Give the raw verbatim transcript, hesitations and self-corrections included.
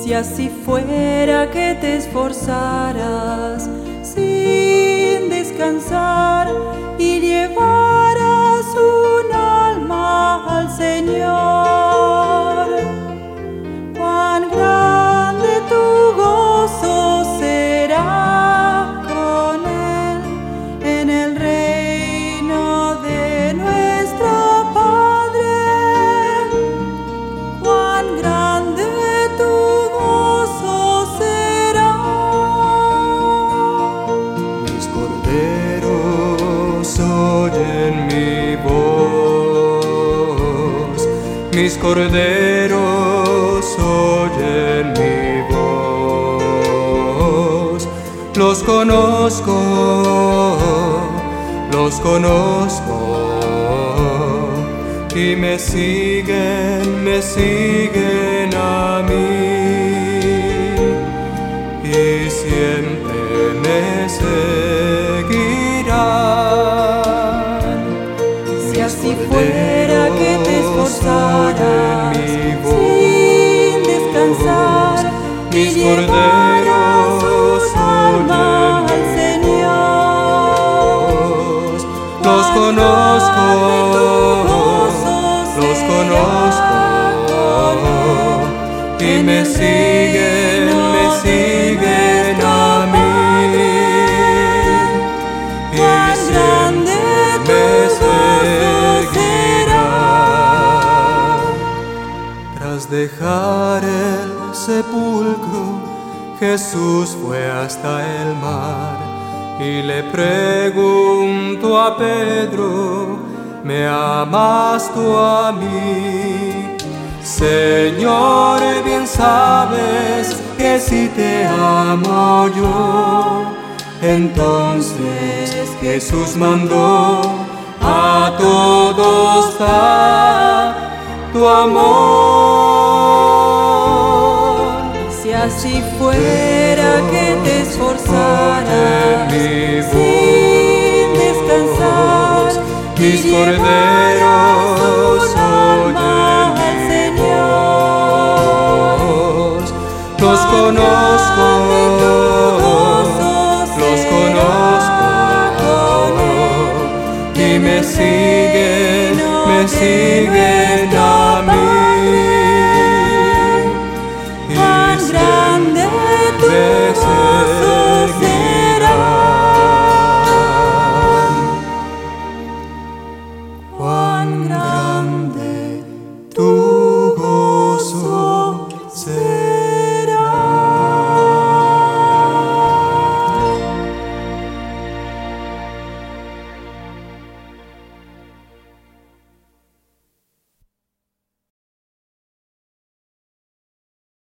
Si así fuera que te esforzaras sin descansar y llevaras un alma al Señor, cuán grande tu gozo será con Él en el reino de nuestro Padre. Cuán grande tu gozo será. Mis corderos oyen mi voz, mis corderos oyen mi voz. Los conozco, los conozco, y me siguen, me siguen a mí, y siempre me seguirán. Si así fuera que te esforzaras sin descansar y mis llevaras corderos un alma al Señor, los conozco, los conozco, y me siguen, me siguen a mí, y siempre me seguirán. Tras dejar el sepulcro, Jesús fue hasta el mar, y le pregunto a Pedro: ¿me amas tú a mí? Señor, bien sabes que si te amo yo. Entonces Jesús mandó a todos dar tu amor. Si así fuera que te esforzaras sin descansar mis y corderos llevaras un alma al Señor, los conozco, los conozco, y me siguen, me siguen.